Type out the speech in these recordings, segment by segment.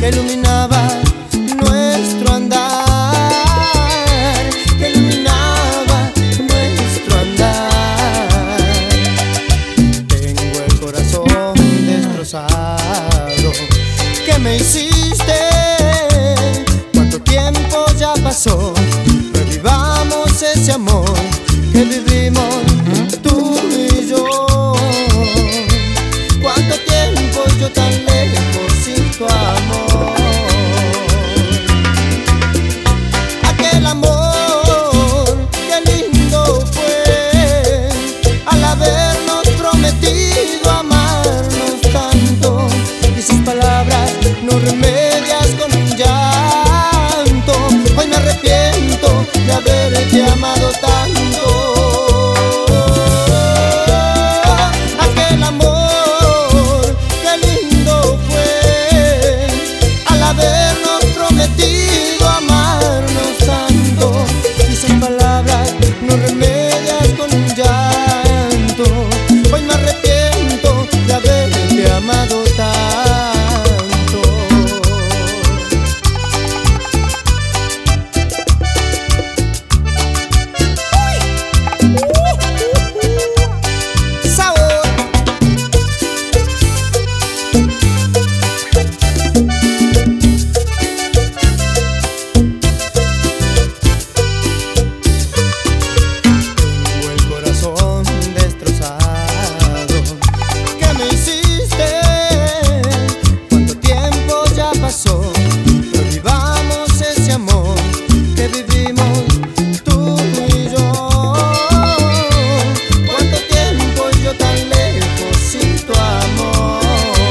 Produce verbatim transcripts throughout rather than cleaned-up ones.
iluminaba nuestro andar, que iluminaba nuestro andar. Tengo el corazón destrozado. ¿Qué me hiciste? ¿Cuánto tiempo ya pasó? Revivamos ese amor que vivimos tú y yo. ¿Cuánto tiempo yo tan lejos sin tu amor? Aquel amor, qué lindo fue, al habernos prometido amarnos tanto, y sus palabras no remedias con un llanto. Hoy me arrepiento de haberte amado tanto. Aquel amor, qué lindo fue, al habernos prometido amarnos tanto, y sus palabras no remedias con un llanto. Hoy me arrepiento de haberte amado tanto. Revivamos ese amor que vivimos tú y yo. Cuánto tiempo yo tan lejos sin tu amor.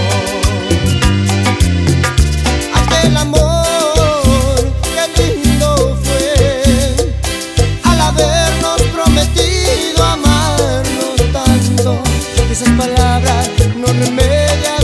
Aquel amor, qué lindo fue, al habernos prometido amarnos tanto, esas palabras no remedian